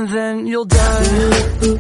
and then you'll die.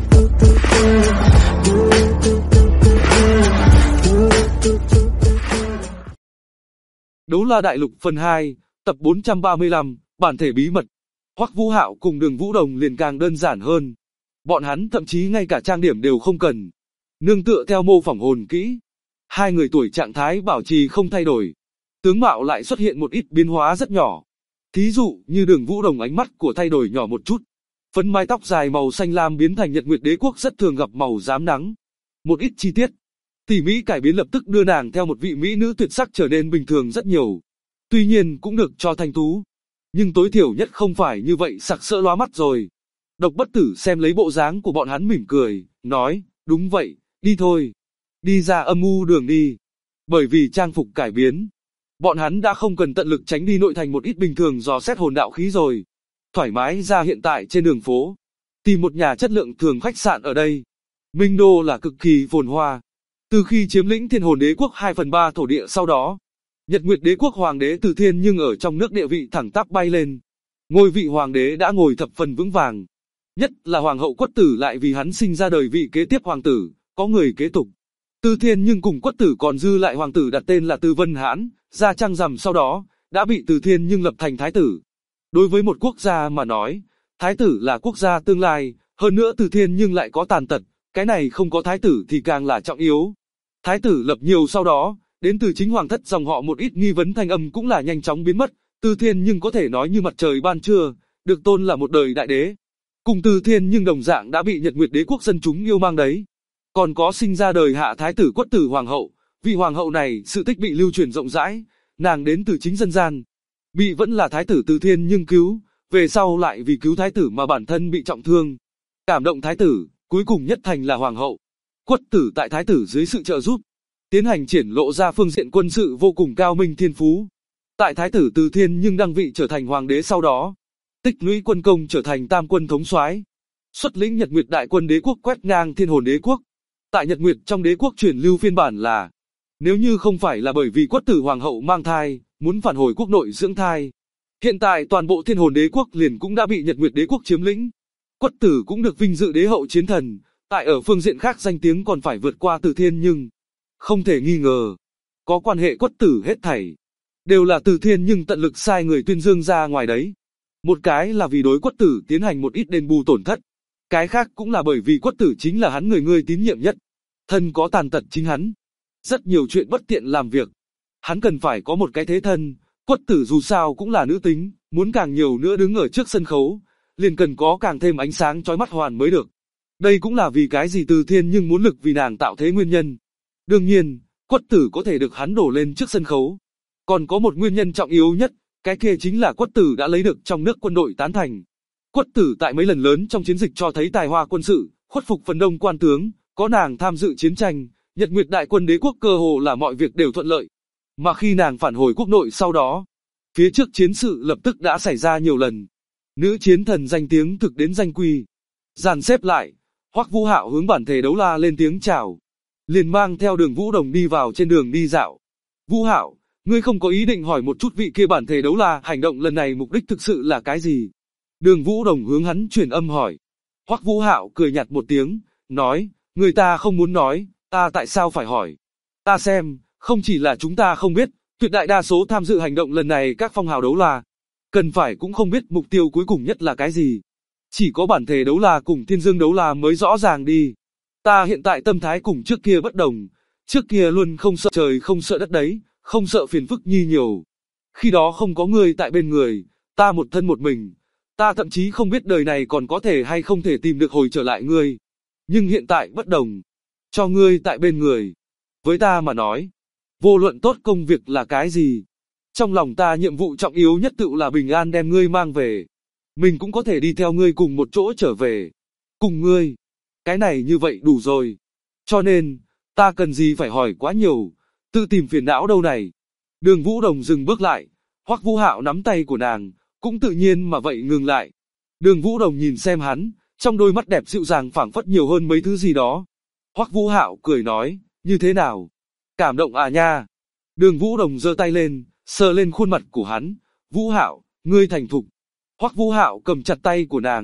Đấu La Đại Lục phần 2, tập 435, bản thể bí mật. Hoắc Vũ Hạo cùng Đường Vũ Đồng liền càng đơn giản hơn. Bọn hắn thậm chí ngay cả trang điểm đều không cần. Nương tựa theo mô phỏng hồn kỹ. Hai người tuổi trạng thái bảo trì không thay đổi. Tướng mạo lại xuất hiện một ít biến hóa rất nhỏ. Thí dụ như Đường Vũ Đồng ánh mắt của thay đổi nhỏ một chút. Phấn mái tóc dài màu xanh lam biến thành Nhật Nguyệt Đế Quốc rất thường gặp màu rám nắng. Một ít chi tiết tỉ mỉ cải biến lập tức đưa nàng theo một vị mỹ nữ tuyệt sắc trở nên bình thường rất nhiều. Tuy nhiên cũng được cho thanh tú. Nhưng tối thiểu nhất không phải như vậy sặc sỡ lóa mắt rồi. Độc Bất Tử xem lấy bộ dáng của bọn hắn mỉm cười, nói, đúng vậy, đi thôi. Đi ra âm u đường đi. Bởi vì trang phục cải biến, bọn hắn đã không cần tận lực tránh đi nội thành một ít bình thường dò xét hồn đạo khí rồi. Thoải mái ra hiện tại trên đường phố. Tìm một nhà chất lượng thường khách sạn ở đây. Minh Đô là cực kỳ phồn hoa. Từ khi chiếm lĩnh Thiên Hồn Đế Quốc 2/3 thổ địa sau đó, Nhật Nguyệt Đế Quốc Hoàng đế Từ Thiên nhưng ở trong nước địa vị thẳng tắp bay lên. Ngôi vị Hoàng đế đã ngồi thập phần vững vàng. Nhất là Hoàng hậu Quất Tử lại vì hắn sinh ra đời vị kế tiếp Hoàng tử, có người kế tục. Từ Thiên nhưng cùng Quất Tử còn dư lại Hoàng tử đặt tên là Từ Vân Hãn, ra trăng rằm sau đó, đã bị Từ Thiên nhưng lập thành Thái tử. Đối với một quốc gia mà nói, Thái tử là quốc gia tương lai, hơn nữa Từ Thiên nhưng lại có tàn tật, cái này không có Thái tử thì càng là trọng yếu. Thái tử lập nhiều sau đó, đến từ chính hoàng thất dòng họ một ít nghi vấn thanh âm cũng là nhanh chóng biến mất, Từ Thiên nhưng có thể nói như mặt trời ban trưa, được tôn là một đời đại đế. Cùng Từ Thiên nhưng đồng dạng đã bị Nhật Nguyệt Đế Quốc dân chúng yêu mang đấy. Còn có sinh ra đời hạ Thái tử Quất Tử Hoàng hậu, vị hoàng hậu này sự tích bị lưu truyền rộng rãi, nàng đến từ chính dân gian. Bị vẫn là Thái tử Từ Thiên nhưng cứu, về sau lại vì cứu Thái tử mà bản thân bị trọng thương. Cảm động Thái tử, cuối cùng nhất thành là Hoàng hậu. Quất Tử tại Thái tử dưới sự trợ giúp, tiến hành triển lộ ra phương diện quân sự vô cùng cao minh thiên phú. Tại Thái tử Từ Thiên nhưng đăng vị trở thành Hoàng đế sau đó, tích lũy quân công trở thành tam quân thống soái, xuất lĩnh Nhật Nguyệt đại quân đế quốc quét ngang Thiên Hồn Đế Quốc. Tại Nhật Nguyệt trong đế quốc truyền lưu phiên bản là, nếu như không phải là bởi vì Quất Tử Hoàng hậu mang thai, muốn phản hồi quốc nội dưỡng thai, hiện tại toàn bộ Thiên Hồn Đế Quốc liền cũng đã bị Nhật Nguyệt Đế Quốc chiếm lĩnh. Quất Tử cũng được vinh dự đế hậu chiến thần, tại ở phương diện khác danh tiếng còn phải vượt qua Từ Thiên nhưng không thể nghi ngờ, có quan hệ Quất Tử hết thảy đều là Từ Thiên nhưng tận lực sai người tuyên dương ra ngoài đấy. Một cái là vì đối Quất Tử tiến hành một ít đền bù tổn thất, cái khác cũng là bởi vì Quất Tử chính là hắn người tín nhiệm nhất, thân có tàn tật chính hắn, rất nhiều chuyện bất tiện làm việc, hắn cần phải có một cái thế thân. Quất Tử dù sao cũng là nữ tính, muốn càng nhiều nữa đứng ở trước sân khấu, liền cần có càng thêm ánh sáng chói mắt hoàn mới được. Đây cũng là vì cái gì Từ Thiên nhưng muốn lực vì nàng tạo thế nguyên nhân. Đương nhiên, Quất Tử có thể được hắn đổ lên trước sân khấu. Còn có một nguyên nhân trọng yếu nhất, cái kia chính là Quất Tử đã lấy được trong nước quân đội tán thành. Quất Tử tại mấy lần lớn trong chiến dịch cho thấy tài hoa quân sự, khuất phục phần đông quan tướng, có nàng tham dự chiến tranh, Nhật Nguyệt đại quân đế quốc cơ hồ là mọi việc đều thuận lợi. Mà khi nàng phản hồi quốc nội sau đó, phía trước chiến sự lập tức đã xảy ra nhiều lần. Nữ chiến thần danh tiếng thực đến danh quy. Dàn xếp lại, Hoắc Vũ Hạo hướng bản thể Đấu La lên tiếng chào, liền mang theo Đường Vũ Đồng đi vào trên đường đi dạo. Vũ Hạo, ngươi không có ý định hỏi một chút vị kia bản thể Đấu La hành động lần này mục đích thực sự là cái gì? Đường Vũ Đồng hướng hắn truyền âm hỏi. Hoắc Vũ Hạo cười nhạt một tiếng, nói, người ta không muốn nói, ta tại sao phải hỏi? Ta xem, không chỉ là chúng ta không biết, tuyệt đại đa số tham dự hành động lần này các phong hào Đấu La, cần phải cũng không biết mục tiêu cuối cùng nhất là cái gì. Chỉ có bản thể Đấu La cùng Thiên Dương Đấu La mới rõ ràng đi. Ta hiện tại tâm thái cùng trước kia bất đồng, trước kia luôn không sợ trời không sợ đất đấy, không sợ phiền phức nhi nhiều. Khi đó không có ngươi tại bên người, ta một thân một mình, ta thậm chí không biết đời này còn có thể hay không thể tìm được hồi trở lại ngươi. Nhưng hiện tại bất đồng, cho ngươi tại bên người. Với ta mà nói, vô luận tốt công việc là cái gì, trong lòng ta nhiệm vụ trọng yếu nhất tự là bình an đem ngươi mang về. Mình cũng có thể đi theo ngươi cùng một chỗ trở về. Cùng ngươi. Cái này như vậy đủ rồi. Cho nên, ta cần gì phải hỏi quá nhiều, tự tìm phiền não đâu này. Đường Vũ Đồng dừng bước lại, Hoắc Vũ Hạo nắm tay của nàng, cũng tự nhiên mà vậy ngừng lại. Đường Vũ Đồng nhìn xem hắn, trong đôi mắt đẹp dịu dàng phảng phất nhiều hơn mấy thứ gì đó. Hoắc Vũ Hạo cười nói, như thế nào? Cảm động à nha? Đường Vũ Đồng giơ tay lên, sờ lên khuôn mặt của hắn. Vũ Hạo, ngươi thành thục. Hoắc Vũ Hạo cầm chặt tay của nàng,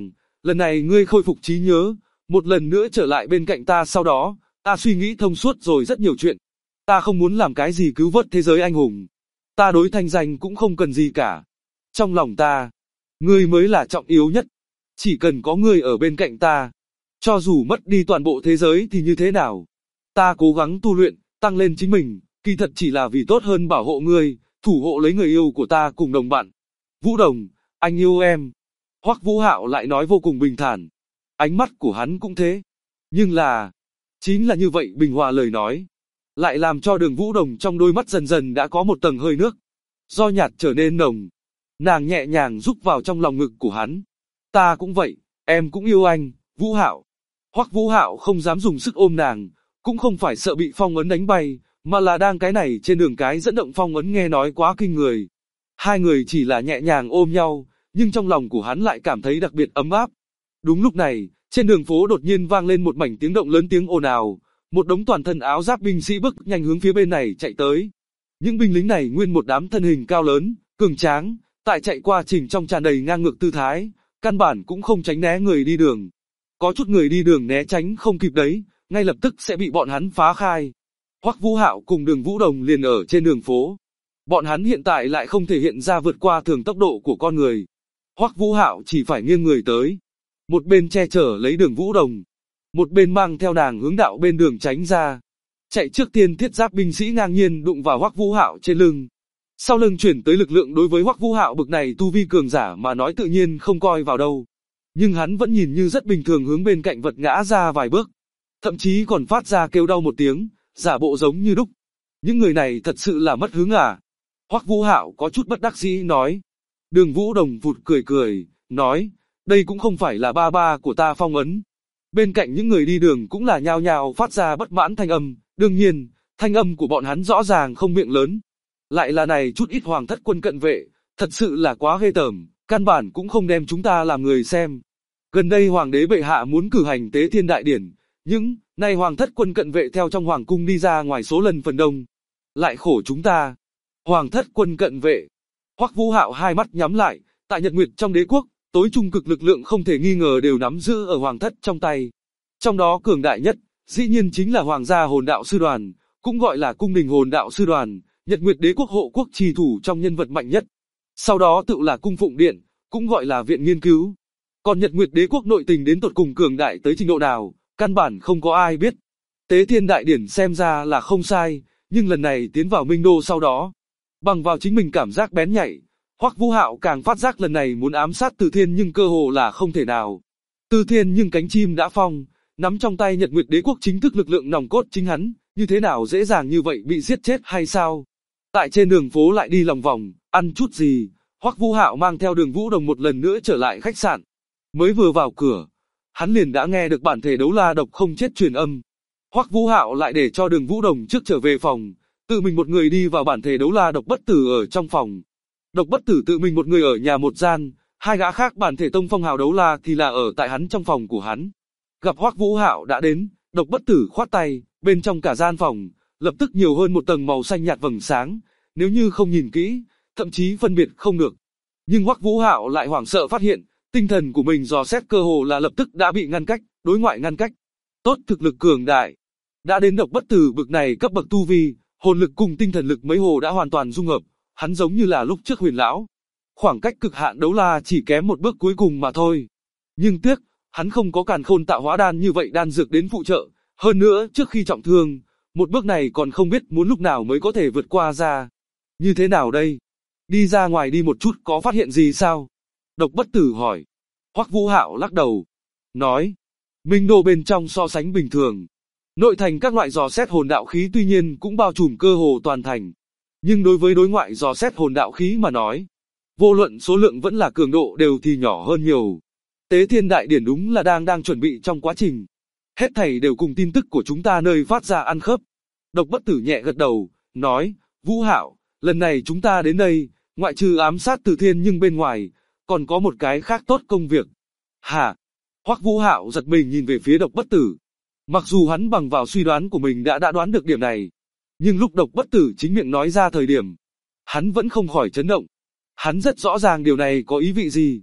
lần này ngươi khôi phục trí nhớ, một lần nữa trở lại bên cạnh ta sau đó, ta suy nghĩ thông suốt rồi rất nhiều chuyện. Ta không muốn làm cái gì cứu vớt thế giới anh hùng. Ta đối thanh danh cũng không cần gì cả. Trong lòng ta, ngươi mới là trọng yếu nhất. Chỉ cần có ngươi ở bên cạnh ta, cho dù mất đi toàn bộ thế giới thì như thế nào. Ta cố gắng tu luyện, tăng lên chính mình, kỳ thật chỉ là vì tốt hơn bảo hộ ngươi, thủ hộ lấy người yêu của ta cùng đồng bạn. Vũ Đồng, anh yêu em. Hoắc Vũ Hạo lại nói vô cùng bình thản. Ánh mắt của hắn cũng thế. Nhưng là, chính là như vậy bình hòa lời nói, lại làm cho Đường Vũ Đồng trong đôi mắt dần dần đã có một tầng hơi nước. Do nhạt trở nên nồng. Nàng nhẹ nhàng rúc vào trong lòng ngực của hắn. Ta cũng vậy, em cũng yêu anh, Vũ Hạo. Hoắc Vũ Hạo không dám dùng sức ôm nàng, cũng không phải sợ bị phong ấn đánh bay, mà là đang cái này trên đường cái dẫn động phong ấn nghe nói quá kinh người. Hai người chỉ là nhẹ nhàng ôm nhau, nhưng trong lòng của hắn lại cảm thấy đặc biệt ấm áp. Đúng lúc này, trên đường phố đột nhiên vang lên một mảnh tiếng động lớn tiếng ồn ào, một đống toàn thân áo giáp binh sĩ bước nhanh hướng phía bên này chạy tới. Những binh lính này nguyên một đám thân hình cao lớn, cường tráng, tại chạy qua trình trong tràn đầy ngang ngược tư thái, căn bản cũng không tránh né người đi đường. Có chút người đi đường né tránh không kịp đấy, ngay lập tức sẽ bị bọn hắn phá khai. Hoắc Vũ Hạo cùng Đường Vũ Đồng liền ở trên đường phố. Bọn hắn hiện tại lại không thể hiện ra vượt qua thường tốc độ của con người. Hoắc Vũ Hạo chỉ phải nghiêng người tới, một bên che chở lấy Đường Vũ Đồng, một bên mang theo nàng hướng đạo bên đường tránh ra. Chạy trước tiên thiết giáp binh sĩ ngang nhiên đụng vào Hoắc Vũ Hạo trên lưng. Sau lưng chuyển tới lực lượng đối với Hoắc Vũ Hạo bực này tu vi cường giả mà nói tự nhiên không coi vào đâu. Nhưng hắn vẫn nhìn như rất bình thường hướng bên cạnh vật ngã ra vài bước. Thậm chí còn phát ra kêu đau một tiếng, giả bộ giống như đúc. Những người này thật sự là mất hứng à? Hoắc Vũ Hạo có chút bất đắc dĩ nói. Đường Vũ Đồng vụt cười cười, nói, đây cũng không phải là ba ba của ta phong ấn. Bên cạnh những người đi đường cũng là nhao nhao phát ra bất mãn thanh âm, đương nhiên, thanh âm của bọn hắn rõ ràng không miệng lớn. Lại là này chút ít hoàng thất quân cận vệ, thật sự là quá ghê tởm, căn bản cũng không đem chúng ta làm người xem. Gần đây hoàng đế bệ hạ muốn cử hành tế thiên đại điển, nhưng, nay hoàng thất quân cận vệ theo trong hoàng cung đi ra ngoài số lần phần đông. Lại khổ chúng ta. Hoàng thất quân cận vệ. Hoắc Vũ Hạo hai mắt nhắm lại, tại Nhật Nguyệt trong đế quốc, tối trung cực lực lượng không thể nghi ngờ đều nắm giữ ở hoàng thất trong tay. Trong đó cường đại nhất, dĩ nhiên chính là Hoàng gia hồn đạo sư đoàn, cũng gọi là cung đình hồn đạo sư đoàn, Nhật Nguyệt đế quốc hộ quốc trì thủ trong nhân vật mạnh nhất. Sau đó tự là cung phụng điện, cũng gọi là viện nghiên cứu. Còn Nhật Nguyệt đế quốc nội tình đến tột cùng cường đại tới trình độ nào, căn bản không có ai biết. Tế thiên đại điển xem ra là không sai, nhưng lần này tiến vào Minh Đô sau đó, bằng vào chính mình cảm giác bén nhạy, Hoắc Vũ Hạo càng phát giác lần này muốn ám sát Từ Thiên nhưng cơ hồ là không thể nào. Từ Thiên nhưng cánh chim đã phong, nắm trong tay Nhật Nguyệt đế quốc chính thức lực lượng nòng cốt chính hắn, như thế nào dễ dàng như vậy bị giết chết hay sao? Tại trên đường phố lại đi lòng vòng, ăn chút gì, Hoắc Vũ Hạo mang theo Đường Vũ Đồng một lần nữa trở lại khách sạn. Mới vừa vào cửa, hắn liền đã nghe được bản thể đấu la độc không chết truyền âm. Hoắc Vũ Hạo lại để cho Đường Vũ Đồng trước trở về phòng, tự mình một người đi vào bản thể đấu la độc bất tử ở trong phòng. Độc bất tử tự mình một người ở nhà một gian, hai gã khác bản thể tông phong hào đấu la thì là ở tại hắn trong phòng của hắn. Gặp Hoắc Vũ Hạo đã đến, độc bất tử khoát tay, bên trong cả gian phòng, lập tức nhiều hơn một tầng màu xanh nhạt vầng sáng, nếu như không nhìn kỹ, thậm chí phân biệt không được. Nhưng Hoắc Vũ Hạo lại hoảng sợ phát hiện, tinh thần của mình dò xét cơ hồ là lập tức đã bị ngăn cách, đối ngoại ngăn cách. Tốt thực lực cường đại. Đã đến độc bất tử bực này cấp bậc tu vi, hồn lực cùng tinh thần lực mấy hồ đã hoàn toàn dung hợp, hắn giống như là lúc trước Huyền lão. Khoảng cách cực hạn đấu la chỉ kém một bước cuối cùng mà thôi. Nhưng tiếc, hắn không có càn khôn tạo hóa đan như vậy đan dược đến phụ trợ, hơn nữa trước khi trọng thương, một bước này còn không biết muốn lúc nào mới có thể vượt qua ra. Như thế nào đây? Đi ra ngoài đi một chút có phát hiện gì sao? Độc bất tử hỏi. Hoắc Vũ Hạo lắc đầu, nói, Minh Đô bên trong so sánh bình thường. Nội thành các loại dò xét hồn đạo khí tuy nhiên cũng bao trùm cơ hồ toàn thành. Nhưng đối với đối ngoại dò xét hồn đạo khí mà nói, vô luận số lượng vẫn là cường độ đều thì nhỏ hơn nhiều. Tế thiên đại điển đúng là đang chuẩn bị trong quá trình. Hết thảy đều cùng tin tức của chúng ta nơi phát ra ăn khớp. Độc bất tử nhẹ gật đầu, nói, Vũ Hạo, lần này chúng ta đến đây, ngoại trừ ám sát Từ Thiên nhưng bên ngoài, còn có một cái khác tốt công việc. Hả? Hoắc Vũ Hạo giật mình nhìn về phía độc bất tử. Mặc dù hắn bằng vào suy đoán của mình đã đoán được điểm này, nhưng lúc độc bất tử chính miệng nói ra thời điểm, hắn vẫn không khỏi chấn động. Hắn rất rõ ràng điều này có ý vị gì.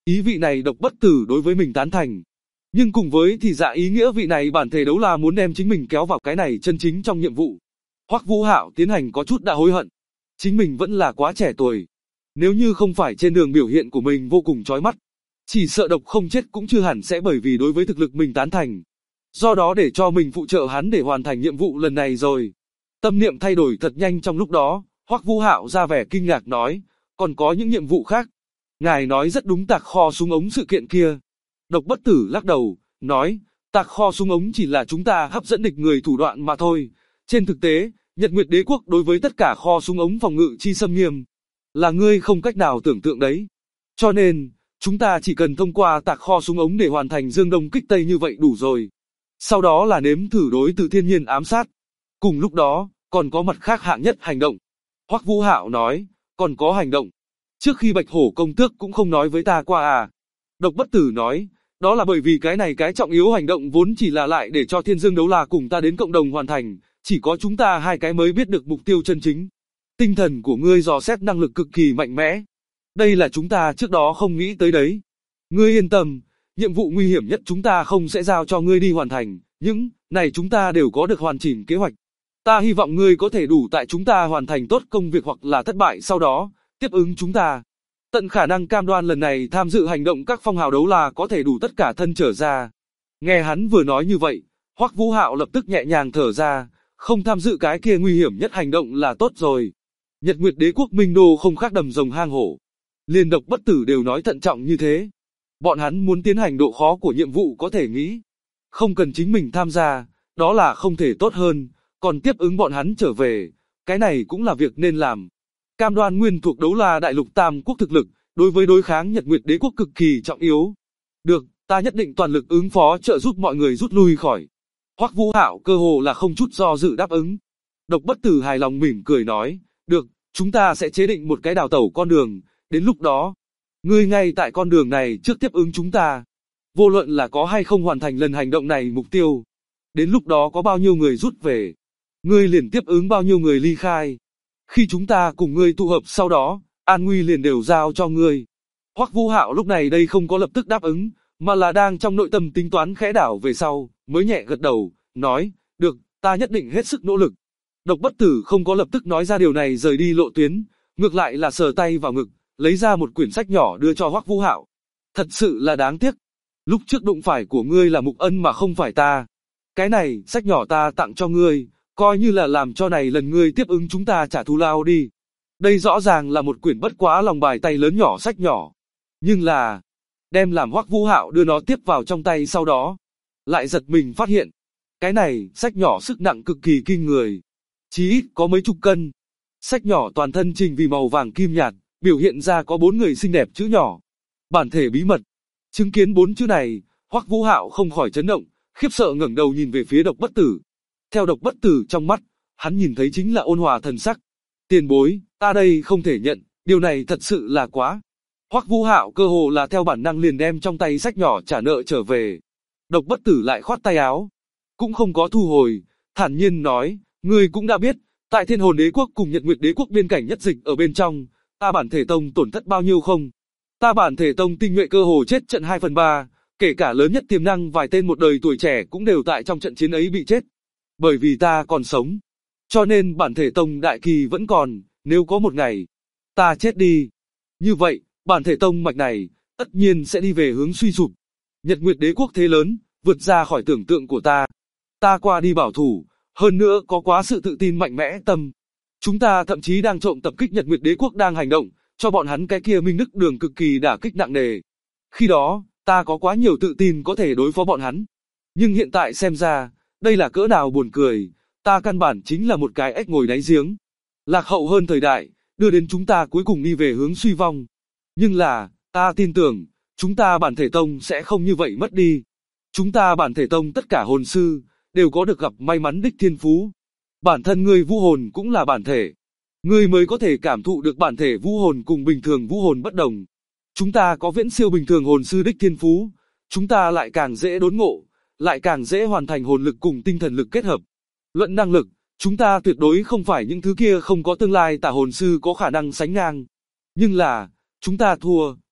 Ý vị này Độc Bất Tử đối với mình tán thành. Nhưng cùng với thì dạ ý nghĩa vị này bản thể đấu la muốn đem chính mình kéo vào cái này chân chính trong nhiệm vụ. Hoắc Vũ Hạo tiến hành có chút đã hối hận. Chính mình vẫn là quá trẻ tuổi. Nếu như không phải trên đường biểu hiện của mình vô cùng chói mắt, chỉ sợ độc không chết cũng chưa hẳn sẽ bởi vì đối với thực lực mình tán thành. Do đó để cho mình phụ trợ hắn để hoàn thành nhiệm vụ lần này rồi. Tâm niệm thay đổi thật nhanh trong lúc đó, Hoắc Vũ Hạo ra vẻ kinh ngạc nói, còn có những nhiệm vụ khác. Ngài nói rất đúng, tạc kho súng ống sự kiện kia. Độc Bất Tử lắc đầu, nói, tạc kho súng ống chỉ là chúng ta hấp dẫn địch người thủ đoạn mà thôi. Trên thực tế, Nhật Nguyệt Đế quốc đối với tất cả kho súng ống phòng ngự chi xâm nghiêm, là ngươi không cách nào tưởng tượng đấy. Cho nên, chúng ta chỉ cần thông qua tạc kho súng ống để hoàn thành dương đông kích tây như vậy đủ rồi. Sau đó là nếm thử đối từ thiên nhiên ám sát. Cùng lúc đó, còn có mặt khác hạng nhất hành động. Hoắc Vũ Hạo nói, còn có hành động. Trước khi Bạch Hổ công tước cũng không nói với ta qua à. Độc Bất Tử nói, đó là bởi vì cái này cái trọng yếu hành động vốn chỉ là lại để cho Thiên Dương Đấu La cùng ta đến cộng đồng hoàn thành, chỉ có chúng ta hai cái mới biết được mục tiêu chân chính. Tinh thần của ngươi dò xét năng lực cực kỳ mạnh mẽ. Đây là chúng ta trước đó không nghĩ tới đấy. Ngươi yên tâm, nhiệm vụ nguy hiểm nhất chúng ta không sẽ giao cho ngươi đi hoàn thành, những này chúng ta đều có được hoàn chỉnh kế hoạch. Ta hy vọng ngươi có thể đủ tại chúng ta hoàn thành tốt công việc hoặc là thất bại sau đó, tiếp ứng chúng ta. Tận khả năng cam đoan lần này tham dự hành động các phong hào đấu la có thể đủ tất cả thân trở ra. Nghe hắn vừa nói như vậy, Hoắc Vũ Hạo lập tức nhẹ nhàng thở ra, không tham dự cái kia nguy hiểm nhất hành động là tốt rồi. Nhật Nguyệt Đế quốc Minh Đô không khác đầm rồng hang hổ. Liên Độc Bất Tử đều nói thận trọng như thế. Bọn hắn muốn tiến hành độ khó của nhiệm vụ có thể nghĩ. Không cần chính mình tham gia, đó là không thể tốt hơn, còn tiếp ứng bọn hắn trở về, cái này cũng là việc nên làm. Cam đoan nguyên thuộc đấu la đại lục tam quốc thực lực, đối với đối kháng Nhật Nguyệt Đế quốc cực kỳ trọng yếu. Được, ta nhất định toàn lực ứng phó trợ giúp mọi người rút lui khỏi. Hoắc Vũ Hạo cơ hồ là không chút do dự đáp ứng. Độc Bất Tử hài lòng mỉm cười nói, được, chúng ta sẽ chế định một cái đào tẩu con đường, đến lúc đó, ngươi ngay tại con đường này trước tiếp ứng chúng ta. Vô luận là có hay không hoàn thành lần hành động này mục tiêu. Đến lúc đó có bao nhiêu người rút về, ngươi liền tiếp ứng bao nhiêu người ly khai. Khi chúng ta cùng ngươi tụ hợp sau đó, an nguy liền đều giao cho ngươi. Hoắc Vũ Hạo lúc này đây không có lập tức đáp ứng, mà là đang trong nội tâm tính toán khẽ đảo về sau, mới nhẹ gật đầu, nói, được, ta nhất định hết sức nỗ lực. Độc Bất Tử không có lập tức nói ra điều này rời đi lộ tuyến, ngược lại là sờ tay vào ngực, lấy ra một quyển sách nhỏ đưa cho Hoắc Vũ Hạo. Thật sự là đáng tiếc. Lúc trước đụng phải của ngươi là Mục Ân mà không phải ta. Cái này, sách nhỏ ta tặng cho ngươi, coi như là làm cho này lần ngươi tiếp ứng chúng ta trả thù lao đi. Đây rõ ràng là một quyển bất quá lòng bài tay lớn nhỏ sách nhỏ. Nhưng là, đem làm Hoắc Vũ Hạo đưa nó tiếp vào trong tay sau đó. Lại giật mình phát hiện, cái này, sách nhỏ sức nặng cực kỳ kinh người. Chí ít có mấy chục cân. Sách nhỏ toàn thân trình vì màu vàng kim nhạt, biểu hiện ra có 4 người xinh đẹp chữ nhỏ. Bản thể bí mật. Chứng kiến 4 chữ này, Hoắc Vũ Hạo không khỏi chấn động, khiếp sợ ngẩng đầu nhìn về phía Độc Bất Tử. Theo Độc Bất Tử trong mắt, hắn nhìn thấy chính là ôn hòa thần sắc. Tiền bối, ta đây không thể nhận, điều này thật sự là quá. Hoắc Vũ Hạo cơ hồ là theo bản năng liền đem trong tay sách nhỏ trả nợ trở về. Độc Bất Tử lại khoát tay áo, cũng không có thu hồi, thản nhiên nói, ngươi cũng đã biết, tại Thiên Hồn Đế quốc cùng Nhật Nguyệt Đế quốc biên cảnh nhất dịch ở bên trong, ta bản thể tông tổn thất bao nhiêu không? Ta bản thể tông tinh nhuệ cơ hồ chết trận 2/3, kể cả lớn nhất tiềm năng vài tên một đời tuổi trẻ cũng đều tại trong trận chiến ấy bị chết. Bởi vì ta còn sống, cho nên bản thể tông đại kỳ vẫn còn, nếu có một ngày, ta chết đi. Như vậy, bản thể tông mạch này, tất nhiên sẽ đi về hướng suy sụp. Nhật Nguyệt Đế quốc thế lớn, vượt ra khỏi tưởng tượng của ta. Ta qua đi bảo thủ, hơn nữa có quá sự tự tin mạnh mẽ tâm. Chúng ta thậm chí đang trộm tập kích Nhật Nguyệt Đế quốc đang hành động, cho bọn hắn cái kia Minh Đức Đường cực kỳ đả kích nặng nề. Khi đó, ta có quá nhiều tự tin có thể đối phó bọn hắn. Nhưng hiện tại xem ra, đây là cỡ nào buồn cười, ta căn bản chính là một cái ếch ngồi đáy giếng. Lạc hậu hơn thời đại, đưa đến chúng ta cuối cùng đi về hướng suy vong. Nhưng là, ta tin tưởng, chúng ta bản thể tông sẽ không như vậy mất đi. Chúng ta bản thể tông tất cả hồn sư, đều có được gặp may mắn đích thiên phú. Bản thân ngươi vũ hồn cũng là bản thể. Ngươi mới có thể cảm thụ được bản thể vũ hồn cùng bình thường vũ hồn bất đồng. Chúng ta có viễn siêu bình thường hồn sư đích thiên phú. Chúng ta lại càng dễ đốn ngộ, lại càng dễ hoàn thành hồn lực cùng tinh thần lực kết hợp. Luận năng lực, chúng ta tuyệt đối không phải những thứ kia không có tương lai tà hồn sư có khả năng sánh ngang. Nhưng là, chúng ta thua,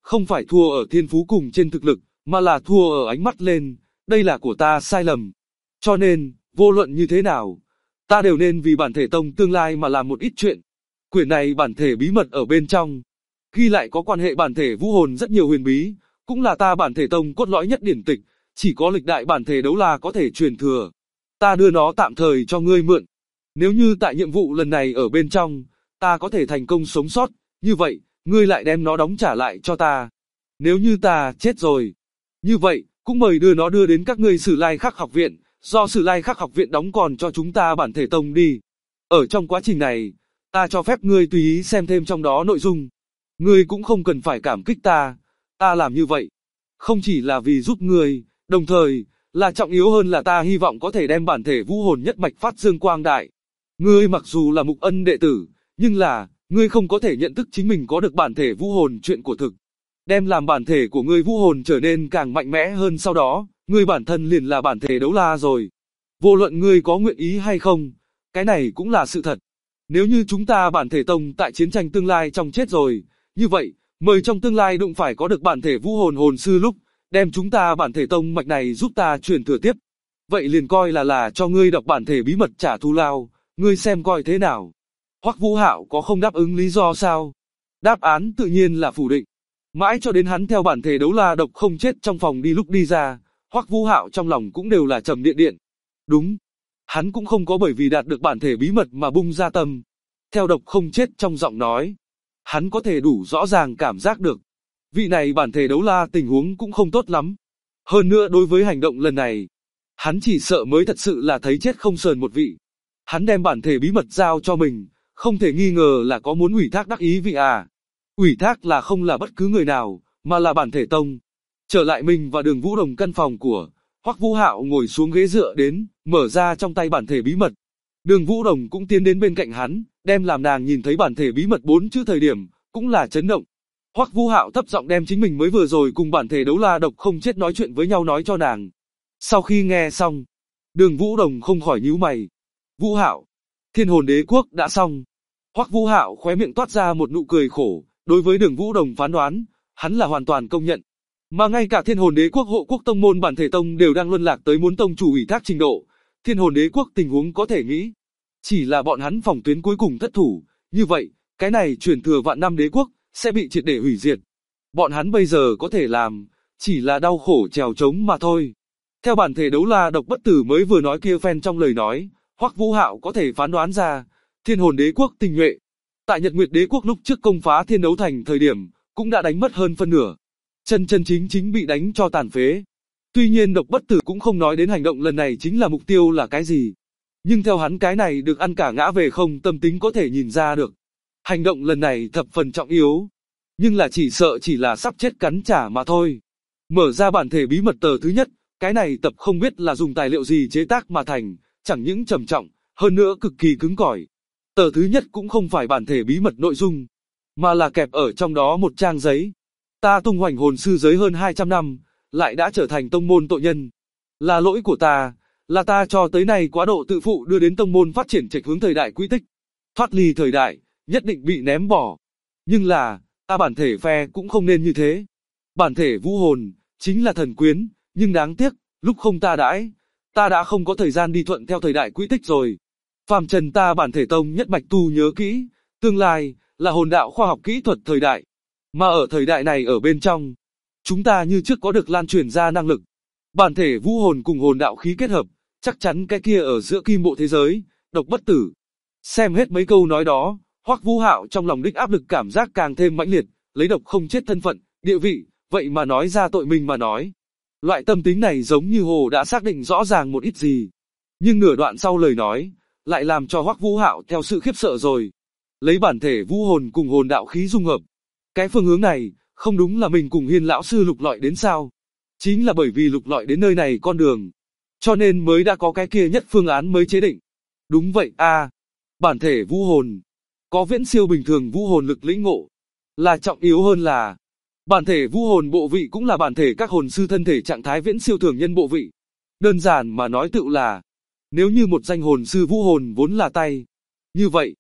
không phải thua ở thiên phú cùng trên thực lực, mà là thua ở ánh mắt lên, đây là của ta sai lầm. Cho nên, vô luận như thế nào, ta đều nên vì bản thể tông tương lai mà làm một ít chuyện. Quyển này bản thể bí mật ở bên trong, ghi lại có quan hệ bản thể vũ hồn rất nhiều huyền bí, cũng là ta bản thể tông cốt lõi nhất điển tịch, chỉ có lịch đại bản thể đấu la có thể truyền thừa. Ta đưa nó tạm thời cho ngươi mượn. Nếu như tại nhiệm vụ lần này ở bên trong, ta có thể thành công sống sót, như vậy, ngươi lại đem nó đóng trả lại cho ta. Nếu như ta chết rồi, như vậy, cũng mời đưa nó đưa đến các ngươi Sử Lai Khắc học viện, do Sử Lai Khắc học viện đóng còn cho chúng ta bản thể tông đi. Ở trong quá trình này, ta cho phép ngươi tùy ý xem thêm trong đó nội dung. Ngươi cũng không cần phải cảm kích ta làm như vậy, không chỉ là vì giúp ngươi, đồng thời, là trọng yếu hơn là ta hy vọng có thể đem bản thể vũ hồn nhất mạch phát dương quang đại. Ngươi mặc dù là Mục Ân đệ tử, nhưng là, ngươi không có thể nhận thức chính mình có được bản thể vũ hồn chuyện của thực. Đem làm bản thể của ngươi vũ hồn trở nên càng mạnh mẽ hơn sau đó, ngươi bản thân liền là bản thể đấu la rồi. Vô luận ngươi có nguyện ý hay không, cái này cũng là sự thật. Nếu như chúng ta bản thể tông tại chiến tranh tương lai trong chết rồi, như vậy, mời trong tương lai đụng phải có được bản thể vũ hồn hồn sư lúc, đem chúng ta bản thể tông mạch này giúp ta truyền thừa tiếp. Vậy liền coi là cho ngươi đọc bản thể bí mật trả thù lao, ngươi xem coi thế nào. Hoắc Vũ Hạo có không đáp ứng lý do sao? Đáp án tự nhiên là phủ định. Mãi cho đến hắn theo bản thể đấu la độc không chết trong phòng đi lúc đi ra, Hoắc Vũ Hạo trong lòng cũng đều là trầm điện điện. Đúng, hắn cũng không có bởi vì đạt được bản thể bí mật mà bung ra tâm. Theo độc không chết trong giọng nói, hắn có thể đủ rõ ràng cảm giác được. Vị này bản thể đấu la tình huống cũng không tốt lắm. Hơn nữa đối với hành động lần này, hắn chỉ sợ mới thật sự là thấy chết không sờn một vị. Hắn đem bản thể bí mật giao cho mình, không thể nghi ngờ là có muốn ủy thác đắc ý vị à. Ủy thác là không là bất cứ người nào, mà là bản thể tông. Trở lại mình và Đường Vũ Đồng căn phòng của, Hoắc Vũ Hạo ngồi xuống ghế dựa đến, mở ra trong tay bản thể bí mật. Đường Vũ Đồng cũng tiến đến bên cạnh hắn, đem làm nàng nhìn thấy bản thể bí mật 4 chữ thời điểm, cũng là chấn động. Hoắc Vũ Hạo thấp giọng đem chính mình mới vừa rồi cùng bản thể đấu la độc không chết nói chuyện với nhau nói cho nàng. Sau khi nghe xong, Đường Vũ Đồng không khỏi nhíu mày. Vũ Hạo, Thiên Hồn Đế Quốc đã xong. Hoắc Vũ Hạo khóe miệng toát ra một nụ cười khổ, đối với Đường Vũ Đồng phán đoán, hắn là hoàn toàn công nhận. Mà ngay cả Thiên Hồn Đế Quốc hộ quốc tông môn bản thể tông đều đang luân lạc tới muốn tông chủ ủy thác trình độ. Thiên Hồn Đế Quốc tình huống có thể nghĩ, chỉ là bọn hắn phòng tuyến cuối cùng thất thủ, như vậy, cái này truyền thừa vạn năm đế quốc sẽ bị triệt để hủy diệt. Bọn hắn bây giờ có thể làm, chỉ là đau khổ trèo trống mà thôi. Theo bản thể đấu la độc bất tử mới vừa nói kia phen trong lời nói, Hoắc Vũ Hạo có thể phán đoán ra, Thiên Hồn Đế Quốc tinh nhuệ, tại Nhật Nguyệt Đế Quốc lúc trước công phá Thiên Đấu Thành thời điểm, cũng đã đánh mất hơn phân nửa. Chân chính bị đánh cho tàn phế. Tuy nhiên độc bất tử cũng không nói đến hành động lần này chính là mục tiêu là cái gì. Nhưng theo hắn cái này được ăn cả ngã về không tâm tính có thể nhìn ra được. Hành động lần này thập phần trọng yếu. Nhưng là chỉ sợ chỉ là sắp chết cắn trả mà thôi. Mở ra bản thể bí mật tờ thứ nhất, cái này tập không biết là dùng tài liệu gì chế tác mà thành, chẳng những trầm trọng, hơn nữa cực kỳ cứng cỏi. Tờ thứ nhất cũng không phải bản thể bí mật nội dung, mà là kẹp ở trong đó một trang giấy. Ta tung hoành hồn sư giới hơn 200 năm, lại đã trở thành tông môn tội nhân. Là lỗi của ta, là ta cho tới nay quá độ tự phụ đưa đến tông môn phát triển chệch hướng thời đại quỹ tích. Thoát ly thời đại, nhất định bị ném bỏ. Nhưng là, ta bản thể phe cũng không nên như thế. Bản thể vũ hồn, chính là thần quyến, nhưng đáng tiếc, lúc không ta đãi, ta đã không có thời gian đi thuận theo thời đại quỹ tích rồi. Phàm trần ta bản thể tông nhất mạch tu nhớ kỹ, tương lai, là hồn đạo khoa học kỹ thuật thời đại. Mà ở thời đại này ở bên trong, chúng ta như trước có được lan truyền ra năng lực. Bản thể vũ hồn cùng hồn đạo khí kết hợp, chắc chắn cái kia ở giữa kim bộ thế giới, độc bất tử. Xem hết mấy câu nói đó, Hoắc Vũ Hạo trong lòng đích áp lực cảm giác càng thêm mãnh liệt, lấy độc không chết thân phận, địa vị, vậy mà nói ra tội mình mà nói. Loại tâm tính này giống như hồ đã xác định rõ ràng một ít gì. Nhưng nửa đoạn sau lời nói, lại làm cho Hoắc Vũ Hạo theo sự khiếp sợ rồi. Lấy bản thể vũ hồn cùng hồn đạo khí dung hợp. Cái phương hướng này, không đúng là mình cùng Hiên lão sư lục lọi đến sao? Chính là bởi vì lục lọi đến nơi này con đường, cho nên mới đã có cái kia nhất phương án mới chế định. Đúng vậy a, bản thể vũ hồn, có viễn siêu bình thường vũ hồn lực lĩnh ngộ, là trọng yếu hơn là, bản thể vũ hồn bộ vị cũng là bản thể các hồn sư thân thể trạng thái viễn siêu thường nhân bộ vị. Đơn giản mà nói tựu là, nếu như một danh hồn sư vũ hồn vốn là tay, như vậy,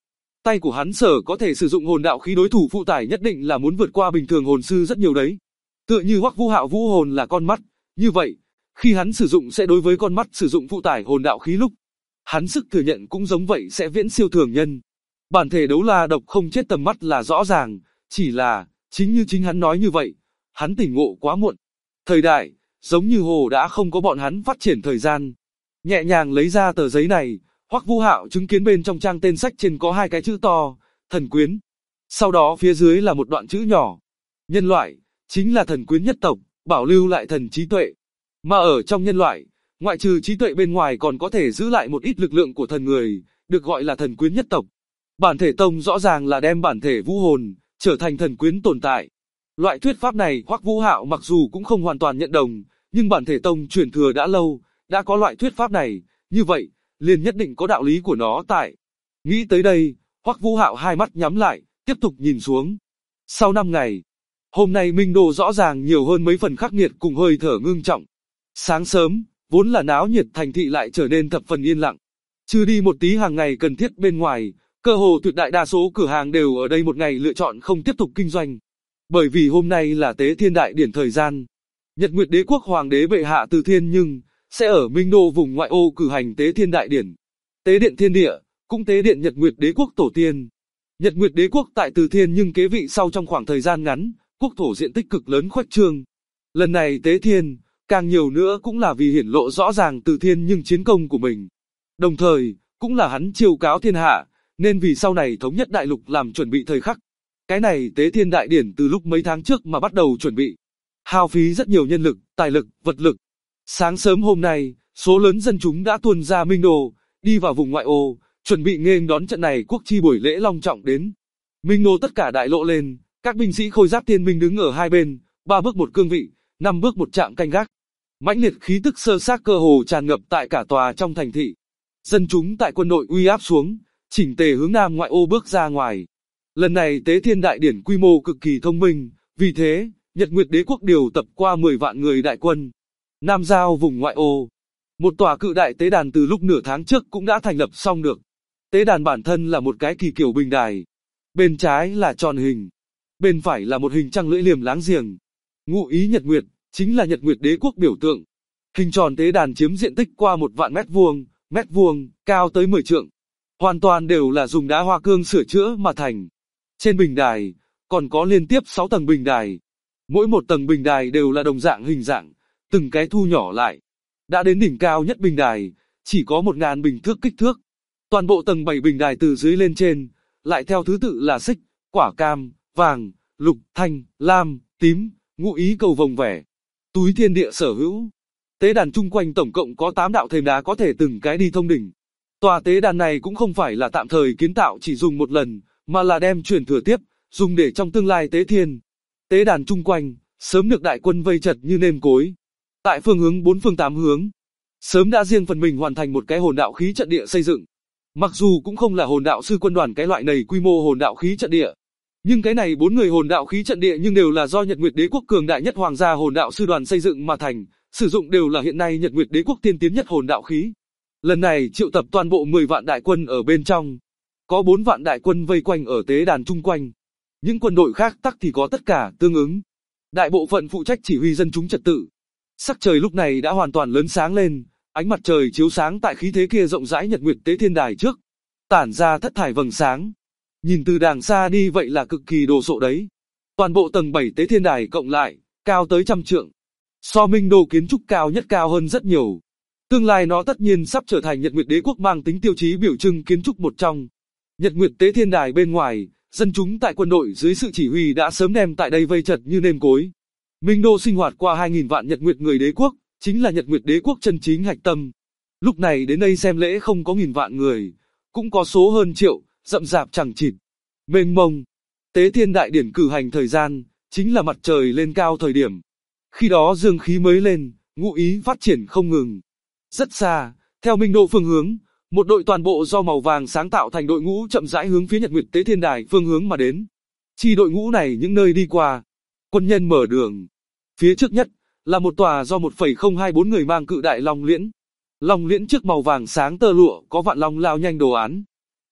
Tay của hắn sở có thể sử dụng hồn đạo khí đối thủ phụ tải nhất định là muốn vượt qua bình thường hồn sư rất nhiều đấy. Tựa như Hoắc Vũ Hạo vũ hồn là con mắt, như vậy, khi hắn sử dụng sẽ đối với con mắt sử dụng phụ tải hồn đạo khí lúc, hắn sức thừa nhận cũng giống vậy sẽ viễn siêu thường nhân. Bản thể đấu la độc không chết tầm mắt là rõ ràng, chỉ là, chính như chính hắn nói như vậy, hắn tỉnh ngộ quá muộn. Thời đại, giống như hồ đã không có bọn hắn phát triển thời gian. Nhẹ nhàng lấy ra tờ giấy này, Hoắc Vũ Hạo chứng kiến bên trong trang tên sách trên có 2 cái chữ to, thần quyến. Sau đó phía dưới là một đoạn chữ nhỏ. Nhân loại, chính là thần quyến nhất tộc, bảo lưu lại thần trí tuệ. Mà ở trong nhân loại, ngoại trừ trí tuệ bên ngoài còn có thể giữ lại một ít lực lượng của thần người, được gọi là thần quyến nhất tộc. Bản thể tông rõ ràng là đem bản thể vũ hồn, trở thành thần quyến tồn tại. Loại thuyết pháp này Hoắc Vũ Hạo mặc dù cũng không hoàn toàn nhận đồng, nhưng bản thể tông truyền thừa đã lâu, đã có loại thuyết pháp này, như vậy, liền nhất định có đạo lý của nó tại. Nghĩ tới đây, Hoắc Vũ Hạo hai mắt nhắm lại, tiếp tục nhìn xuống. Sau 5 ngày, hôm nay Minh Đô rõ ràng nhiều hơn mấy phần khắc nghiệt cùng hơi thở ngưng trọng. Sáng sớm, vốn là náo nhiệt thành thị lại trở nên thập phần yên lặng. Trừ đi một tí hàng ngày cần thiết bên ngoài, cơ hồ tuyệt đại đa số cửa hàng đều ở đây một ngày lựa chọn không tiếp tục kinh doanh. Bởi vì hôm nay là Tế Thiên Đại Điển thời gian. Nhật Nguyệt Đế quốc Hoàng đế bệ hạ từ thiên nhưng sẽ ở Minh Đô vùng ngoại ô cử hành Tế Thiên Đại Điển. Tế điện thiên địa, cũng tế điện Nhật Nguyệt Đế quốc tổ tiên. Nhật Nguyệt Đế quốc tại Từ Thiên nhưng kế vị sau trong khoảng thời gian ngắn, quốc thổ diện tích cực lớn khuếch trương. Lần này Tế Thiên, càng nhiều nữa cũng là vì hiển lộ rõ ràng Từ Thiên nhưng chiến công của mình. Đồng thời, cũng là hắn chiêu cáo thiên hạ, nên vì sau này thống nhất đại lục làm chuẩn bị thời khắc. Cái này Tế Thiên Đại Điển từ lúc mấy tháng trước mà bắt đầu chuẩn bị. Hao phí rất nhiều nhân lực, tài lực, vật lực. Sáng sớm hôm nay, số lớn dân chúng đã tuôn ra Minh Đô, đi vào vùng ngoại ô, chuẩn bị nghênh đón trận này quốc chi buổi lễ long trọng đến. Minh Đô tất cả đại lộ lên, các binh sĩ khôi giáp thiên minh đứng ở hai bên, 3 bước một cương vị, 5 bước một trạm canh gác. Mãnh liệt khí tức sơ xác cơ hồ tràn ngập tại cả tòa trong thành thị. Dân chúng tại quân đội uy áp xuống, chỉnh tề hướng nam ngoại ô bước ra ngoài. Lần này Tế Thiên Đại Điển quy mô cực kỳ thông minh, vì thế, Nhật Nguyệt Đế quốc điều tập qua 10 vạn người đại quân. Nam giao vùng ngoại ô. Một tòa cự đại tế đàn từ lúc nửa tháng trước cũng đã thành lập xong được. Tế đàn bản thân là một cái kỳ kiểu bình đài. Bên trái là tròn hình. Bên phải là một hình trăng lưỡi liềm láng giềng. Ngụ ý Nhật Nguyệt, chính là Nhật Nguyệt Đế quốc biểu tượng. Hình tròn tế đàn chiếm diện tích qua 1 vạn mét vuông, cao tới 10 trượng. Hoàn toàn đều là dùng đá hoa cương sửa chữa mà thành. Trên bình đài, còn có liên tiếp 6 tầng bình đài. Mỗi một tầng bình đài đều là đồng dạng hình dạng, từng cái thu nhỏ lại. Đã đến đỉnh cao nhất bình đài, chỉ có 1000 bình thước kích thước. Toàn bộ tầng 7 bình đài từ dưới lên trên, lại theo thứ tự là xích, quả cam, vàng, lục, thanh, lam, tím, ngụ ý cầu vồng vẻ. Túi thiên địa sở hữu. Tế đàn chung quanh tổng cộng có 8 đạo thềm đá có thể từng cái đi thông đỉnh. Tòa tế đàn này cũng không phải là tạm thời kiến tạo chỉ dùng một lần, mà là đem truyền thừa tiếp, dùng để trong tương lai tế thiên. Tế đàn chung quanh, sớm được đại quân vây chật như nêm cối. Tại phương hướng 4 phương 8 hướng, sớm đã riêng phần mình hoàn thành một cái hồn đạo khí trận địa xây dựng. Mặc dù cũng không là hồn đạo sư quân đoàn cái loại này quy mô hồn đạo khí trận địa, nhưng cái này 4 người hồn đạo khí trận địa nhưng đều là do Nhật Nguyệt Đế quốc cường đại nhất hoàng gia hồn đạo sư đoàn xây dựng mà thành, sử dụng đều là hiện nay Nhật Nguyệt Đế quốc tiên tiến nhất hồn đạo khí. Lần này triệu tập toàn bộ 10 vạn đại quân ở bên trong, có 4 vạn đại quân vây quanh ở tế đàn chung quanh. Những quân đội khác tắc thì có tất cả tương ứng. Đại bộ phận phụ trách chỉ huy dân chúng trật tự. Sắc trời lúc này đã hoàn toàn lớn sáng lên, ánh mặt trời chiếu sáng tại khí thế kia rộng rãi Nhật Nguyệt Tế Thiên Đài trước, tản ra thất thải vầng sáng. Nhìn từ đàng xa đi vậy là cực kỳ đồ sộ đấy. Toàn bộ tầng 7 Tế Thiên Đài cộng lại, cao tới 100 trượng. So Minh Đô kiến trúc cao nhất cao hơn rất nhiều. Tương lai nó tất nhiên sắp trở thành Nhật Nguyệt Đế quốc mang tính tiêu chí biểu trưng kiến trúc một trong. Nhật Nguyệt Tế Thiên Đài bên ngoài, dân chúng tại quân đội dưới sự chỉ huy đã sớm đem tại đây vây chật như nêm cối. Minh Đô sinh hoạt qua 2000 vạn Nhật Nguyệt người đế quốc, chính là Nhật Nguyệt Đế quốc chân chính hạch tâm. Lúc này đến đây xem lễ không có nghìn vạn người, cũng có số hơn triệu, rậm rạp chẳng chịt. Mênh mông, Tế Thiên Đại Điển cử hành thời gian, chính là mặt trời lên cao thời điểm. Khi đó dương khí mới lên, ngụ ý phát triển không ngừng. Rất xa, theo Minh Đô phương hướng, một đội toàn bộ do màu vàng sáng tạo thành đội ngũ chậm rãi hướng phía Nhật Nguyệt Tế Thiên Đài phương hướng mà đến. Chi đội ngũ này những nơi đi qua, quân nhân mở đường. Phía trước nhất là một tòa do 1,024 người mang cự đại long liễn. Long liễn trước màu vàng sáng tơ lụa có vạn long lao nhanh đồ án.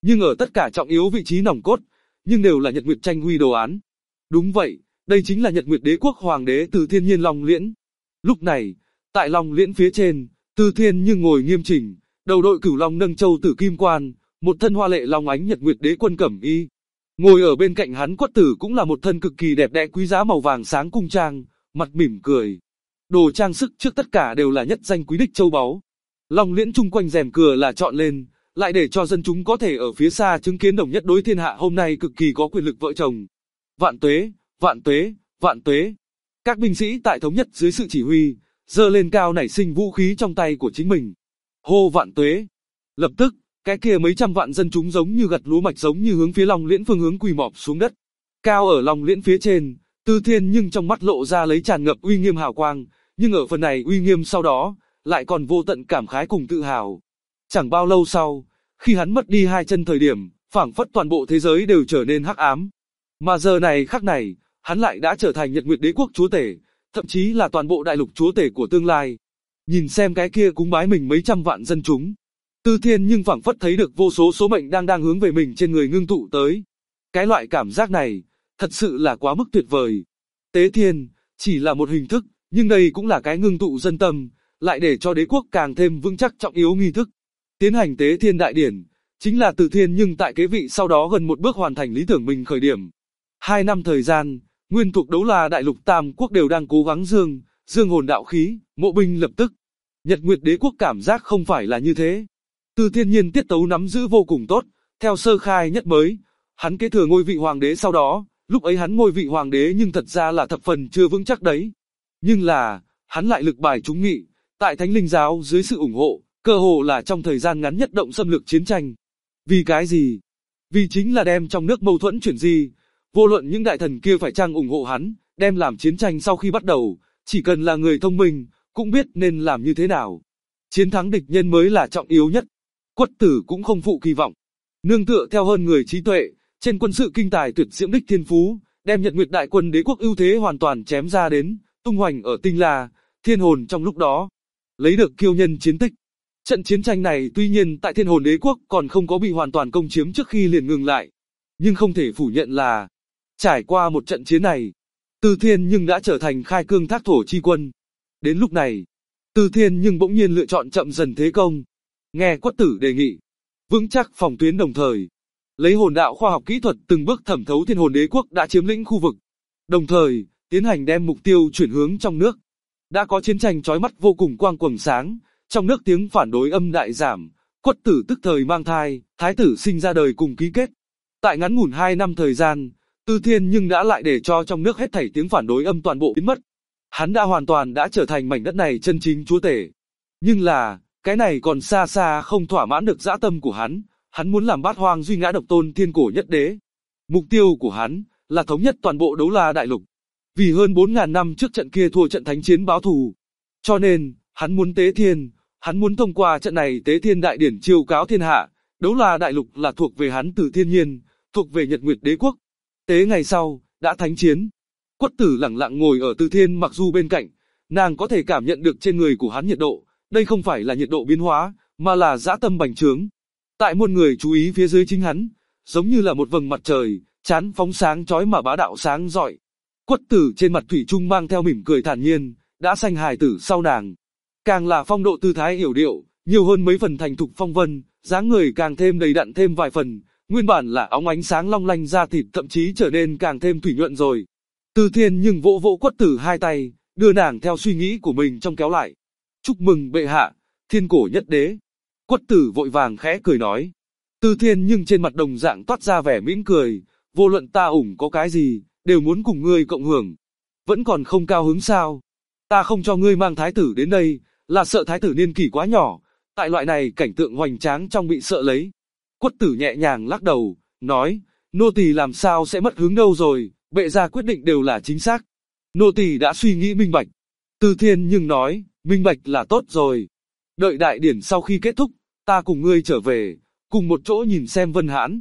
nhưng ở tất cả trọng yếu vị trí nòng cốt, nhưng đều là Nhật Nguyệt Tranh Huy đồ án. Đúng vậy, đây chính là Nhật Nguyệt Đế quốc hoàng đế Từ Thiên Nhiên Long Liễn. Lúc này, tại Long Liễn phía trên, Từ Thiên Nhưng ngồi nghiêm chỉnh, đầu đội cửu long nâng châu tử kim quan, một thân hoa lệ long ánh Nhật Nguyệt Đế quân cẩm y. Ngồi ở bên cạnh hắn Quất Tử cũng là một thân cực kỳ đẹp đẽ quý giá màu vàng sáng cung trang, mặt mỉm cười. Đồ trang sức trước tất cả đều là nhất danh quý đích châu báu. Long Liễn chung quanh rèm cửa là chọn lên, lại để cho dân chúng có thể ở phía xa chứng kiến đồng nhất đối thiên hạ hôm nay cực kỳ có quyền lực vợ chồng. Vạn tuế, vạn tuế, vạn tuế. Các binh sĩ tại thống nhất dưới sự chỉ huy, giơ lên cao nảy sinh vũ khí trong tay của chính mình. Hô vạn tuế. Lập tức, cái kia mấy trăm vạn dân chúng giống như gặt lúa mạch giống như hướng phía Long Liễn phương hướng quỳ mọp xuống đất. Cao ở Long Liễn phía trên, Từ Thiên Nhưng trong mắt lộ ra lấy tràn ngập uy nghiêm hào quang, nhưng ở phần này uy nghiêm sau đó, lại còn vô tận cảm khái cùng tự hào. Chẳng bao lâu sau, khi hắn mất đi hai chân thời điểm, phảng phất toàn bộ thế giới đều trở nên hắc ám. Mà giờ này khắc này, hắn lại đã trở thành Nhật Nguyệt Đế quốc chúa tể, thậm chí là toàn bộ đại lục chúa tể của tương lai. Nhìn xem cái kia cúng bái mình mấy trăm vạn dân chúng, Từ Thiên Nhưng phảng phất thấy được vô số số mệnh đang hướng về mình trên người ngưng tụ tới. Cái loại cảm giác này, thật sự là quá mức tuyệt vời. Tế thiên, chỉ là một hình thức, nhưng đây cũng là cái ngưng tụ dân tâm, lại để cho đế quốc càng thêm vững chắc trọng yếu nghi thức. Tiến hành tế thiên đại điển, chính là Từ Thiên Nhưng tại kế vị sau đó gần một bước hoàn thành lý tưởng mình khởi điểm. 2 năm thời gian, nguyên thuộc Đấu La Đại Lục Tam Quốc đều đang cố gắng dương hồn đạo khí, mộ binh lập tức. Nhật Nguyệt Đế quốc cảm giác không phải là như thế. Từ Thiên Nhiên tiết tấu nắm giữ vô cùng tốt, theo sơ khai nhất mới, hắn kế thừa ngôi vị hoàng đế sau đó, lúc ấy hắn ngôi vị hoàng đế nhưng thật ra là thập phần chưa vững chắc đấy. Nhưng là, hắn lại lực bài trúng nghị, tại Thánh Linh giáo dưới sự ủng hộ, cơ hồ là trong thời gian ngắn nhất động xâm lược chiến tranh. Vì cái gì? Vì chính là đem trong nước mâu thuẫn chuyển di, vô luận những đại thần kia phải chăng ủng hộ hắn, đem làm chiến tranh sau khi bắt đầu, chỉ cần là người thông minh, cũng biết nên làm như thế nào. Chiến thắng địch nhân mới là trọng yếu nhất. Quất Tử cũng không phụ kỳ vọng. Nương tựa theo hơn người trí tuệ, trên quân sự kinh tài tuyệt diễm đích thiên phú, đem Nhật Nguyệt đại quân đế quốc ưu thế hoàn toàn chém ra đến, tung hoành ở Tinh La, Thiên Hồn trong lúc đó. Lấy được kiêu nhân chiến tích. Trận chiến tranh này tuy nhiên tại Thiên Hồn đế quốc còn không có bị hoàn toàn công chiếm trước khi liền ngừng lại. Nhưng không thể phủ nhận là, trải qua một trận chiến này, Từ Thiên Nhưng đã trở thành khai cương thác thổ chi quân. Đến lúc này, Từ Thiên Nhưng bỗng nhiên lựa chọn chậm dần thế công. Nghe Quất Tử đề nghị, vững chắc phòng tuyến đồng thời, lấy hồn đạo khoa học kỹ thuật từng bước thẩm thấu Thiên Hồn đế quốc đã chiếm lĩnh khu vực, đồng thời tiến hành đem mục tiêu chuyển hướng trong nước. Đã có chiến tranh chói mắt vô cùng quang quầng sáng, trong nước tiếng phản đối âm đại giảm, Quất Tử tức thời mang thai, thái tử sinh ra đời cùng ký kết. Tại ngắn ngủn 2 năm thời gian, Từ Thiên Nhưng đã lại để cho trong nước hết thảy tiếng phản đối âm toàn bộ biến mất. Hắn đã hoàn toàn đã trở thành mảnh đất này chân chính chúa tể. Nhưng là, cái này còn xa xa không thỏa mãn được dã tâm của hắn muốn làm Bát Hoang duy ngã độc tôn thiên cổ nhất đế. Mục tiêu của hắn là thống nhất toàn bộ Đấu La đại lục. Vì hơn 4.000 năm trước trận kia thua trận thánh chiến báo thù, cho nên hắn muốn tế thiên, hắn muốn thông qua trận này tế thiên đại điển chiêu cáo thiên hạ. Đấu La đại lục là thuộc về hắn Từ Thiên Nhiên, thuộc về Nhật Nguyệt đế quốc. Tế ngày sau, đã thánh chiến. Quất Tử lặng lặng ngồi ở Từ Thiên Mặc Du bên cạnh, nàng có thể cảm nhận được trên người của hắn nhiệt độ, đây không phải là nhiệt độ biến hóa, mà là dã tâm bành trướng. Tại muôn người chú ý phía dưới chính hắn, giống như là một vầng mặt trời, chán phóng sáng chói mà bá đạo sáng rọi. Quất Tử trên mặt thủy chung mang theo mỉm cười thản nhiên, đã sanh hài tử sau nàng. Càng là phong độ tư thái hiểu điệu, nhiều hơn mấy phần thành thục phong vân, dáng người càng thêm đầy đặn thêm vài phần, nguyên bản là óng ánh sáng long lanh da thịt thậm chí trở nên càng thêm thủy nhuận rồi. Từ Thiên Nhưng vỗ vỗ Quất Tử hai tay, đưa nàng theo suy nghĩ của mình trong kéo lại. Chúc mừng bệ hạ, thiên cổ nhất đế. Quất Tử vội vàng khẽ cười nói. Từ Thiên Nhưng trên mặt đồng dạng toát ra vẻ mỉm cười, vô luận ta ủng có cái gì, đều muốn cùng ngươi cộng hưởng. Vẫn còn không cao hứng sao? Ta không cho ngươi mang thái tử đến đây, là sợ thái tử niên kỷ quá nhỏ, tại loại này cảnh tượng hoành tráng trong bị sợ lấy. Quất Tử nhẹ nhàng lắc đầu, nói, nô tỳ làm sao sẽ mất hứng đâu rồi, bệ gia quyết định đều là chính xác. Nô tỳ đã suy nghĩ minh bạch. Từ Thiên Nhưng nói, minh bạch là tốt rồi. Đợi đại điển sau khi kết thúc, ta cùng ngươi trở về, cùng một chỗ nhìn xem Vân Hãn.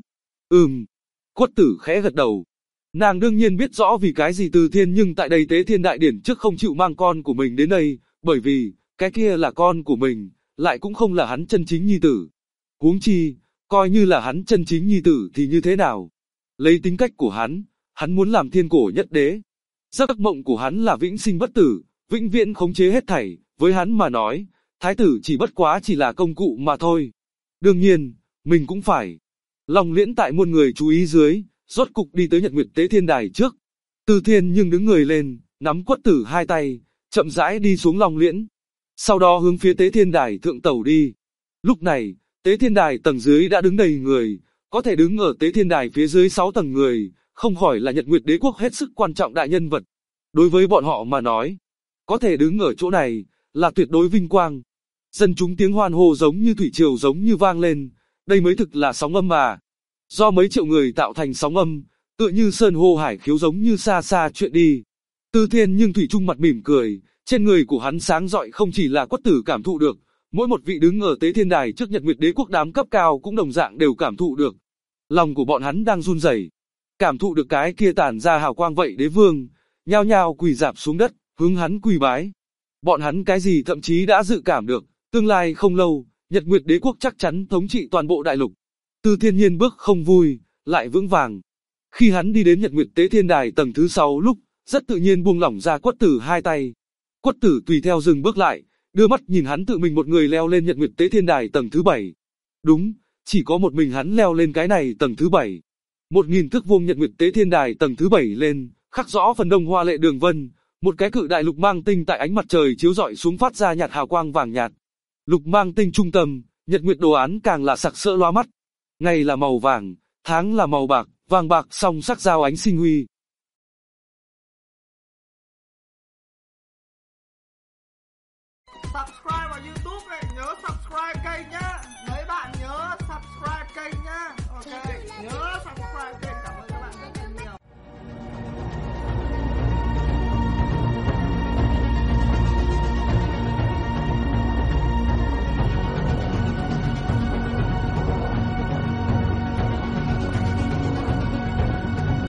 Quất Tử khẽ gật đầu. Nàng đương nhiên biết rõ vì cái gì Từ Thiên Nhưng tại đây tế thiên đại điển trước không chịu mang con của mình đến đây, bởi vì, cái kia là con của mình, lại cũng không là hắn chân chính nhi tử. Huống chi, Coi như là hắn chân chính nhi tử thì như thế nào? Lấy tính cách của hắn muốn làm thiên cổ nhất đế. Giấc mộng của hắn là vĩnh sinh bất tử, vĩnh viễn khống chế hết thảy, với hắn mà nói, thái tử chỉ bất quá chỉ là công cụ mà thôi. Đương nhiên, mình cũng phải. Long Liễn tại muôn người chú ý dưới, rốt cục đi tới Nhật Nguyệt Tế Thiên Đài trước. Từ Thiên nhưng đứng người lên, nắm Quất Tử hai tay, chậm rãi đi xuống Long Liễn. Sau đó hướng phía Tế Thiên Đài thượng tẩu đi. Lúc này, Tế Thiên Đài tầng dưới đã đứng đầy người, có thể đứng ở Tế Thiên Đài phía dưới 6 tầng người, không khỏi là Nhật Nguyệt Đế quốc hết sức quan trọng đại nhân vật. Đối với bọn họ mà nói, có thể đứng ở chỗ này, là tuyệt đối vinh quang. Dân chúng tiếng hoan hô giống như thủy triều giống như vang lên, đây mới thực là sóng âm mà. Do mấy triệu người tạo thành sóng âm, tựa như sơn hô hải khiếu giống như xa xa chuyện đi. Từ Thiên nhưng thủy chung mặt mỉm cười, trên người của hắn sáng rọi không chỉ là Quất Tử cảm thụ được, mỗi một vị đứng ở Tế Thiên Đài trước Nhật Nguyệt Đế quốc đám cấp cao cũng đồng dạng đều cảm thụ được. Lòng của bọn hắn đang run rẩy, cảm thụ được cái kia tản ra hào quang vậy đế vương, nhao nhao quỳ rạp xuống đất, hướng hắn quỳ bái. Bọn hắn cái gì thậm chí đã dự cảm được, tương lai không lâu, Nhật Nguyệt Đế quốc chắc chắn thống trị toàn bộ đại lục. Từ Thiên Nhiên bước không vui, lại vững vàng. Khi hắn đi đến Nhật Nguyệt Tế Thiên Đài tầng thứ 6 lúc, rất tự nhiên buông lỏng ra Quất Tử hai tay. Quất Tử tùy theo dừng bước lại, đưa mắt nhìn hắn tự mình một người leo lên Nhật Nguyệt Tế Thiên Đài tầng thứ 7. Đúng, chỉ có một mình hắn leo lên cái này tầng thứ 7. 1000 thước vuông Nhật Nguyệt Tế Thiên Đài tầng thứ 7 lên, khắc rõ phần đông hoa lệ đường vân, một cái cự đại lục mang tinh tại ánh mặt trời chiếu rọi xuống phát ra nhạt hào quang vàng nhạt. Lục mang tinh trung tâm, nhật nguyệt đồ án càng là sặc sỡ lóa mắt. Ngày là màu vàng, tháng là màu bạc, vàng bạc song sắc giao ánh sinh huy.